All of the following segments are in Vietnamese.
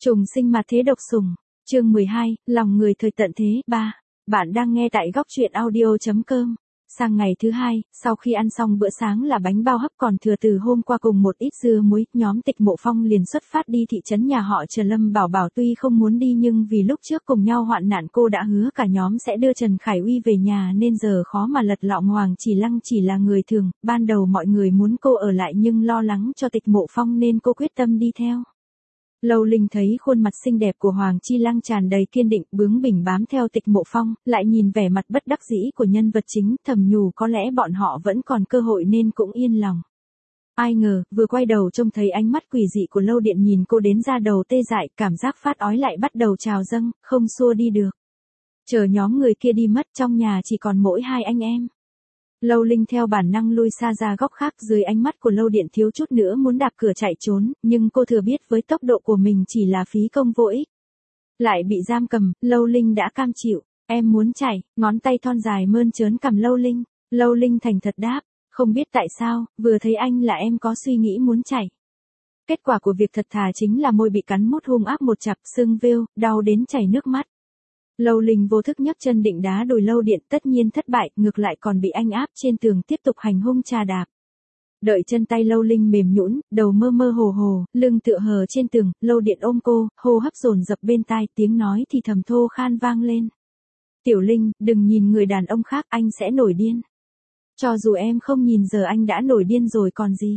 Trùng sinh mà thế độc sủng. Chương 12, lòng người thời tận thế 3. Bạn đang nghe tại góc truyện audio.com. Sang ngày thứ hai, sau khi ăn xong bữa sáng là bánh bao hấp còn thừa từ hôm qua cùng một ít dưa muối, nhóm Tịch Mộ Phong liền xuất phát đi thị trấn nhà họ Trần. Lâm Bảo Bảo tuy không muốn đi nhưng vì lúc trước cùng nhau hoạn nạn cô đã hứa cả nhóm sẽ đưa Trần Khải Uy về nhà nên giờ khó mà lật lọng. Hoàng Chỉ Lăng chỉ là người thường, ban đầu mọi người muốn cô ở lại nhưng lo lắng cho Tịch Mộ Phong nên cô quyết tâm đi theo. Lâu Linh thấy khuôn mặt xinh đẹp của Hoàng Chi Lăng tràn đầy kiên định, bướng bỉnh bám theo Tịch Mộ Phong, lại nhìn vẻ mặt bất đắc dĩ của nhân vật chính, thầm nhủ có lẽ bọn họ vẫn còn cơ hội nên cũng yên lòng. Ai ngờ, vừa quay đầu trông thấy ánh mắt quỷ dị của Lâu Điện nhìn cô đến da đầu tê dại, cảm giác phát ói lại bắt đầu trào dâng, không xua đi được. Chờ nhóm người kia đi mất, trong nhà chỉ còn mỗi hai anh em. Lâu Linh theo bản năng lui xa ra góc khác, dưới ánh mắt của Lâu Điện thiếu chút nữa muốn đạp cửa chạy trốn, nhưng cô thừa biết với tốc độ của mình chỉ là phí công vô ích. Lại bị giam cầm, Lâu Linh đã cam chịu. Em muốn chạy, ngón tay thon dài mơn trớn cằm Lâu Linh. Lâu Linh thành thật đáp, không biết tại sao, vừa thấy anh là em có suy nghĩ muốn chạy. Kết quả của việc thật thà chính là môi bị cắn mút hung ác một chặp, sưng vêu, đau đến chảy nước mắt. Lâu Linh vô thức nhấc chân định đá đùi Lâu Điện, tất nhiên thất bại, ngược lại còn bị anh áp trên tường tiếp tục hành hung chà đạp. Đợi chân tay Lâu Linh mềm nhũn, đầu mơ mơ hồ hồ, lưng tựa hờ trên tường, Lâu Điện ôm cô, hô hấp dồn dập bên tai, tiếng nói thì thầm thô khan vang lên. Tiểu Linh, đừng nhìn người đàn ông khác, anh sẽ nổi điên. Cho dù em không nhìn giờ anh đã nổi điên rồi còn gì.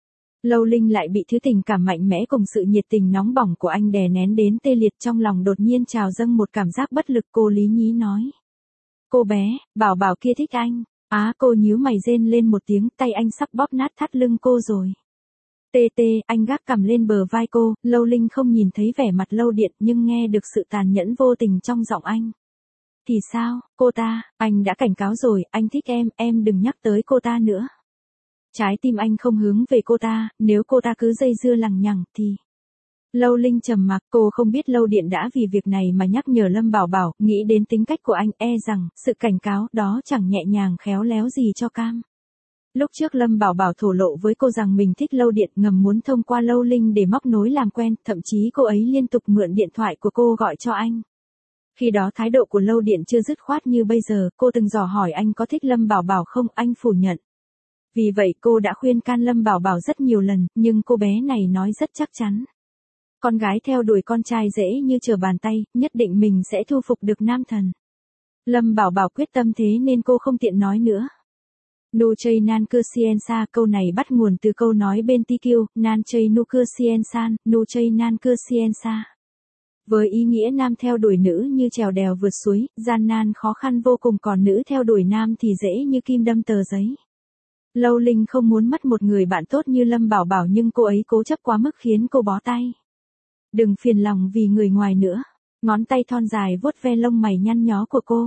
Lâu Linh lại bị thứ tình cảm mạnh mẽ cùng sự nhiệt tình nóng bỏng của anh đè nén đến tê liệt, trong lòng đột nhiên trào dâng một cảm giác bất lực. Cô lý nhí nói. Cô bé, Bảo Bảo kia thích anh. Cô nhíu mày rên lên một tiếng, tay anh sắp bóp nát thắt lưng cô rồi. Tê tê, anh gác cằm lên bờ vai cô, Lâu Linh không nhìn thấy vẻ mặt Lâu Điện nhưng nghe được sự tàn nhẫn vô tình trong giọng anh. Thì sao, cô ta, anh đã cảnh cáo rồi, anh thích em đừng nhắc tới cô ta nữa. Trái tim anh không hướng về cô ta, nếu cô ta cứ dây dưa lằng nhằng thì... Lâu Linh trầm mặc, cô không biết Lâu Điện đã vì việc này mà nhắc nhở Lâm Bảo Bảo, nghĩ đến tính cách của anh, rằng, sự cảnh cáo đó chẳng nhẹ nhàng khéo léo gì cho cam. Lúc trước Lâm Bảo Bảo thổ lộ với cô rằng mình thích Lâu Điện, ngầm muốn thông qua Lâu Linh để móc nối làm quen, thậm chí cô ấy liên tục mượn điện thoại của cô gọi cho anh. Khi đó thái độ của Lâu Điện chưa dứt khoát như bây giờ, cô từng dò hỏi anh có thích Lâm Bảo Bảo không, anh phủ nhận. Vì vậy cô đã khuyên can Lâm Bảo Bảo rất nhiều lần, nhưng cô bé này nói rất chắc chắn. Con gái theo đuổi con trai dễ như trở bàn tay, nhất định mình sẽ thu phục được nam thần. Lâm Bảo Bảo quyết tâm thế nên cô không tiện nói nữa. Nu chơi nan cơ sien sa, câu này bắt nguồn từ câu nói bên TQ, nan chơi nu cơ sien san, nu chơi nan cơ sien sa. Với ý nghĩa nam theo đuổi nữ như trèo đèo vượt suối, gian nan khó khăn vô cùng, còn nữ theo đuổi nam thì dễ như kim đâm tờ giấy. Lâu Linh không muốn mất một người bạn tốt như Lâm Bảo Bảo nhưng cô ấy cố chấp quá mức khiến cô bó tay. Đừng phiền lòng vì người ngoài nữa. Ngón tay thon dài vuốt ve lông mày nhăn nhó của cô.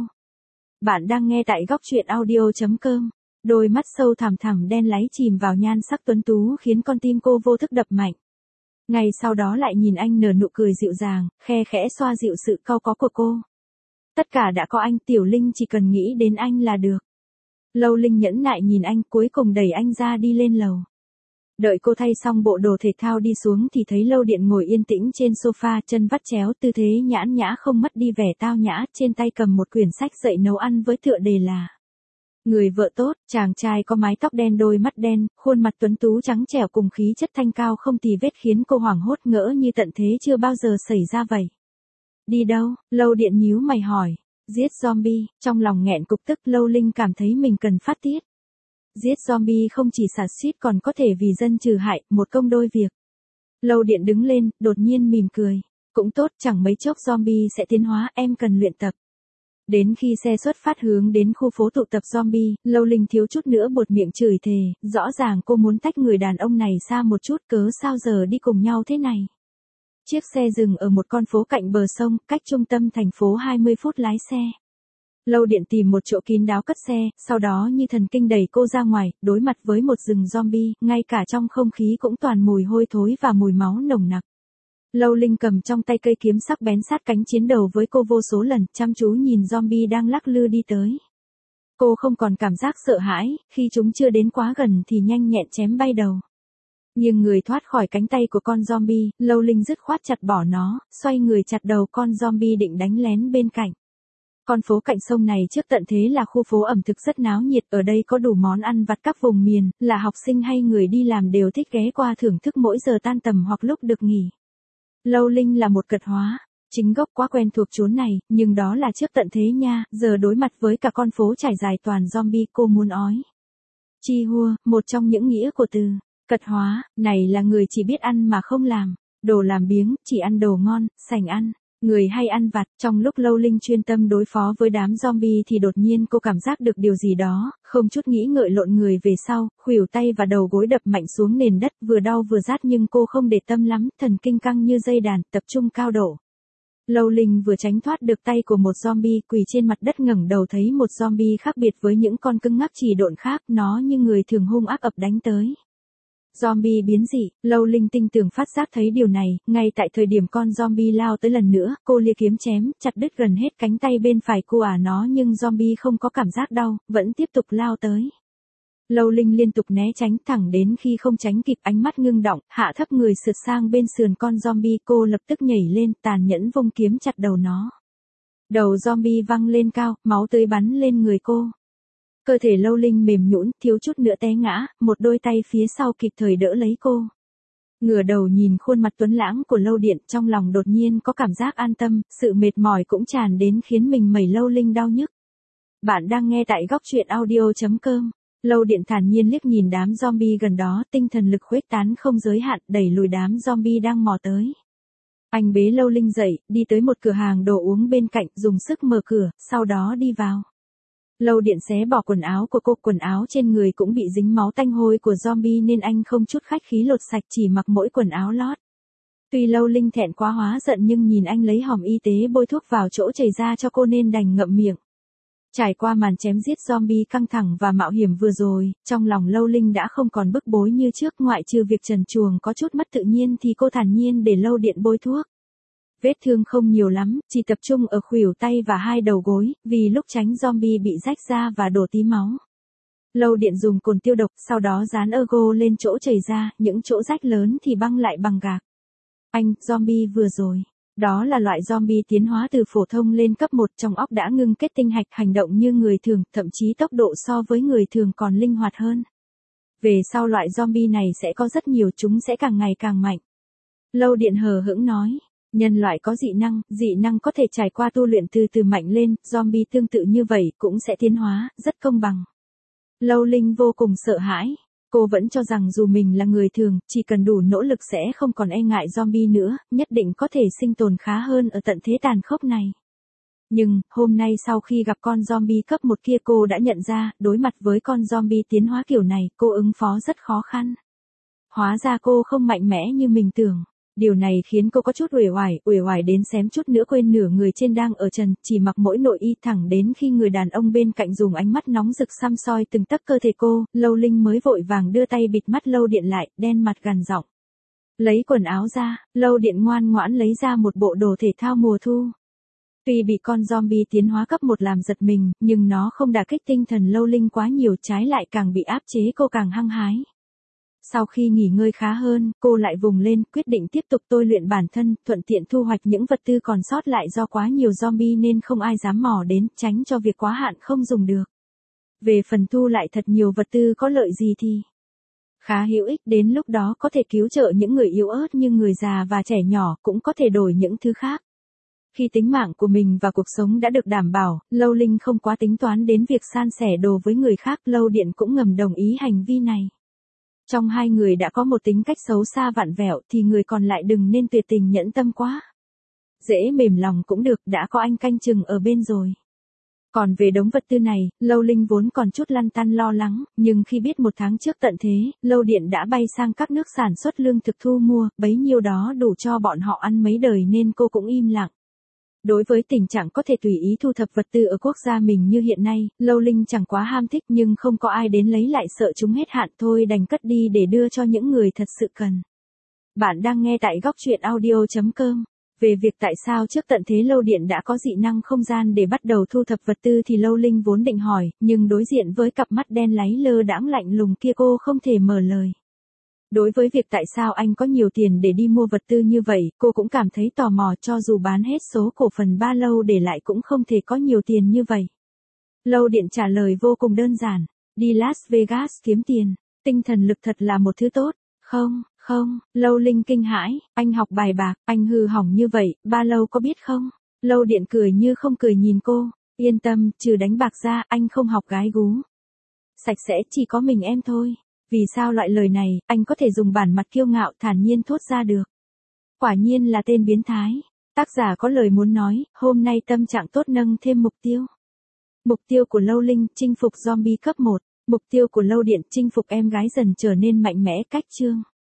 Bạn đang nghe tại góc truyện audio.com. Đôi mắt sâu thẳm thẳm đen láy chìm vào nhan sắc tuấn tú khiến con tim cô vô thức đập mạnh. Ngày sau đó lại nhìn anh nở nụ cười dịu dàng, khe khẽ xoa dịu sự cau có của cô. Tất cả đã có anh, Tiểu Linh chỉ cần nghĩ đến anh là được. Lâu Linh nhẫn nại nhìn anh, cuối cùng đẩy anh ra đi lên lầu. Đợi cô thay xong bộ đồ thể thao đi xuống thì thấy Lâu Điện ngồi yên tĩnh trên sofa, chân vắt chéo, tư thế nhãn nhã không mất đi vẻ tao nhã, trên tay cầm một quyển sách dạy nấu ăn với tựa đề là Người vợ tốt. Chàng trai có mái tóc đen, đôi mắt đen, khuôn mặt tuấn tú trắng trẻo cùng khí chất thanh cao không tì vết khiến cô hoảng hốt, ngỡ như tận thế chưa bao giờ xảy ra vậy. Đi đâu? Lâu Điện nhíu mày hỏi. Giết zombie. Trong lòng nghẹn cục tức, Lâu Linh cảm thấy mình cần phát tiết. Giết zombie không chỉ xả xít còn có thể vì dân trừ hại, một công đôi việc. Lâu Điện đứng lên, đột nhiên mỉm cười. Cũng tốt, chẳng mấy chốc zombie sẽ tiến hóa, em cần luyện tập. Đến khi xe xuất phát hướng đến khu phố tụ tập zombie, Lâu Linh thiếu chút nữa buột miệng chửi thề, rõ ràng cô muốn tách người đàn ông này xa một chút, cớ sao giờ đi cùng nhau thế này. Chiếc xe dừng ở một con phố cạnh bờ sông, cách trung tâm thành phố 20 phút lái xe. Lâu Điện tìm một chỗ kín đáo cất xe, sau đó như thần kinh đẩy cô ra ngoài, đối mặt với một rừng zombie, ngay cả trong không khí cũng toàn mùi hôi thối và mùi máu nồng nặc. Lâu Linh cầm trong tay cây kiếm sắc bén sát cánh chiến đầu với cô vô số lần, chăm chú nhìn zombie đang lắc lư đi tới. Cô không còn cảm giác sợ hãi, khi chúng chưa đến quá gần thì nhanh nhẹn chém bay đầu. Nhưng người thoát khỏi cánh tay của con zombie, Lâu Linh dứt khoát chặt bỏ nó, xoay người chặt đầu con zombie định đánh lén bên cạnh. Con phố cạnh sông này trước tận thế là khu phố ẩm thực rất náo nhiệt, ở đây có đủ món ăn vặt các vùng miền, là học sinh hay người đi làm đều thích ghé qua thưởng thức mỗi giờ tan tầm hoặc lúc được nghỉ. Lâu Linh là một cật hóa, chính gốc quá quen thuộc chốn này, nhưng đó là trước tận thế nha, giờ đối mặt với cả con phố trải dài toàn zombie cô muốn ói. Chi hua, một trong những nghĩa của từ cật hóa, này là người chỉ biết ăn mà không làm, đồ làm biếng, chỉ ăn đồ ngon, sành ăn. Người hay ăn vặt, trong lúc Lâu Linh chuyên tâm đối phó với đám zombie thì đột nhiên cô cảm giác được điều gì đó, không chút nghĩ ngợi lộn người về sau, khuỷu tay và đầu gối đập mạnh xuống nền đất, vừa đau vừa rát nhưng cô không để tâm lắm, thần kinh căng như dây đàn, tập trung cao độ. Lâu Linh vừa tránh thoát được tay của một zombie quỳ trên mặt đất ngẩng đầu thấy một zombie khác biệt với những con cưng ngắc chỉ độn khác, nó như người thường hung ác ập đánh tới. Zombie biến dị, Lâu Linh tinh tường phát giác thấy điều này, ngay tại thời điểm con zombie lao tới lần nữa, cô lia kiếm chém, chặt đứt gần hết cánh tay bên phải của nó nhưng zombie không có cảm giác đau, vẫn tiếp tục lao tới. Lâu Linh liên tục né tránh thẳng đến khi không tránh kịp ánh mắt ngưng động, hạ thấp người sượt sang bên sườn con zombie cô lập tức nhảy lên tàn nhẫn vung kiếm chặt đầu nó. Đầu zombie văng lên cao, máu tươi bắn lên người cô. Cơ thể Lâu Linh mềm nhũn, thiếu chút nữa té ngã, một đôi tay phía sau kịp thời đỡ lấy cô. Ngửa đầu nhìn khuôn mặt tuấn lãng của Lâu Điện, trong lòng đột nhiên có cảm giác an tâm, sự mệt mỏi cũng tràn đến khiến mình mẩy Lâu Linh đau nhức. Bạn đang nghe tại góc truyện audio.com. Lâu Điện thản nhiên liếc nhìn đám zombie gần đó, tinh thần lực khuếch tán không giới hạn, đẩy lùi đám zombie đang mò tới. Anh bế Lâu Linh dậy, đi tới một cửa hàng đồ uống bên cạnh, dùng sức mở cửa, sau đó đi vào. Lâu Điện xé bỏ quần áo của cô, quần áo trên người cũng bị dính máu tanh hôi của zombie nên anh không chút khách khí lột sạch chỉ mặc mỗi quần áo lót. Tuy Lâu Linh thẹn quá hóa giận nhưng nhìn anh lấy hòm y tế bôi thuốc vào chỗ chảy ra cho cô nên đành ngậm miệng. Trải qua màn chém giết zombie căng thẳng và mạo hiểm vừa rồi, trong lòng Lâu Linh đã không còn bức bối như trước, ngoại trừ việc trần truồng có chút mất tự nhiên thì cô thản nhiên để Lâu Điện bôi thuốc. Vết thương không nhiều lắm, chỉ tập trung ở khuỷu tay và hai đầu gối, vì lúc tránh zombie bị rách da và đổ tí máu. Lâu Điện dùng cồn tiêu độc, sau đó dán ergo lên chỗ chảy ra, những chỗ rách lớn thì băng lại bằng gạc. Anh, zombie vừa rồi. Đó là loại zombie tiến hóa từ phổ thông lên cấp 1, trong óc đã ngưng kết tinh hạch, hành động như người thường, thậm chí tốc độ so với người thường còn linh hoạt hơn. Về sau loại zombie này sẽ có rất nhiều, chúng sẽ càng ngày càng mạnh. Lâu Điện hờ hững nói. Nhân loại có dị năng có thể trải qua tu luyện từ từ mạnh lên, zombie tương tự như vậy cũng sẽ tiến hóa, rất công bằng. Lâu Linh vô cùng sợ hãi. Cô vẫn cho rằng dù mình là người thường, chỉ cần đủ nỗ lực sẽ không còn e ngại zombie nữa, nhất định có thể sinh tồn khá hơn ở tận thế tàn khốc này. Nhưng, hôm nay sau khi gặp con zombie cấp 1 kia cô đã nhận ra, đối mặt với con zombie tiến hóa kiểu này, cô ứng phó rất khó khăn. Hóa ra cô không mạnh mẽ như mình tưởng. Điều này khiến cô có chút uể oải đến xém chút nữa quên nửa người trên đang ở trần, chỉ mặc mỗi nội y, thẳng đến khi người đàn ông bên cạnh dùng ánh mắt nóng rực săm soi từng tấc cơ thể cô, Lâu Linh mới vội vàng đưa tay bịt mắt Lâu Điện lại, đen mặt gằn giọng. Lấy quần áo ra, Lâu Điện ngoan ngoãn lấy ra một bộ đồ thể thao mùa thu. Tuy bị con zombie tiến hóa cấp 1 làm giật mình, nhưng nó không đả kích tinh thần Lâu Linh quá nhiều, trái lại càng bị áp chế cô càng hăng hái. Sau khi nghỉ ngơi khá hơn, cô lại vùng lên, quyết định tiếp tục tôi luyện bản thân, thuận tiện thu hoạch những vật tư còn sót lại do quá nhiều zombie nên không ai dám mò đến, tránh cho việc quá hạn không dùng được. Về phần thu lại thật nhiều vật tư có lợi gì thì khá hữu ích, đến lúc đó có thể cứu trợ những người yếu ớt như người già và trẻ nhỏ, cũng có thể đổi những thứ khác. Khi tính mạng của mình và cuộc sống đã được đảm bảo, Lâu Linh không quá tính toán đến việc san sẻ đồ với người khác, Lâu Điện cũng ngầm đồng ý hành vi này. Trong hai người đã có một tính cách xấu xa vặn vẹo thì người còn lại đừng nên tuyệt tình nhẫn tâm quá. Dễ mềm lòng cũng được, đã có anh canh chừng ở bên rồi. Còn về đống vật tư này, Lâu Linh vốn còn chút lăn tăn lo lắng, nhưng khi biết một tháng trước tận thế, Lâu Điện đã bay sang các nước sản xuất lương thực thu mua, bấy nhiêu đó đủ cho bọn họ ăn mấy đời nên cô cũng im lặng. Đối với tình trạng có thể tùy ý thu thập vật tư ở quốc gia mình như hiện nay, Lâu Linh chẳng quá ham thích nhưng không có ai đến lấy lại sợ chúng hết hạn thôi đành cất đi để đưa cho những người thật sự cần. Bạn đang nghe tại góc truyện audio.com. Về việc tại sao trước tận thế Lâu Điện đã có dị năng không gian để bắt đầu thu thập vật tư thì Lâu Linh vốn định hỏi, nhưng đối diện với cặp mắt đen láy lơ đãng lạnh lùng kia cô không thể mở lời. Đối với việc tại sao anh có nhiều tiền để đi mua vật tư như vậy, cô cũng cảm thấy tò mò, cho dù bán hết số cổ phần ba Lâu để lại cũng không thể có nhiều tiền như vậy. Lâu Điện trả lời vô cùng đơn giản, đi Las Vegas kiếm tiền, tinh thần lực thật là một thứ tốt. Không, không, Lâu Linh kinh hãi, anh học bài bạc, anh hư hỏng như vậy, ba Lâu có biết không? Lâu Điện cười như không cười nhìn cô, yên tâm, trừ đánh bạc ra, anh không học gái gú. Sạch sẽ chỉ có mình em thôi. Vì sao loại lời này, anh có thể dùng bản mặt kiêu ngạo thản nhiên thốt ra được? Quả nhiên là tên biến thái. Tác giả có lời muốn nói, hôm nay tâm trạng tốt nâng thêm mục tiêu. Mục tiêu của Lâu Linh, chinh phục zombie cấp 1. Mục tiêu của Lâu Điện, chinh phục em gái dần trở nên mạnh mẽ cách chương.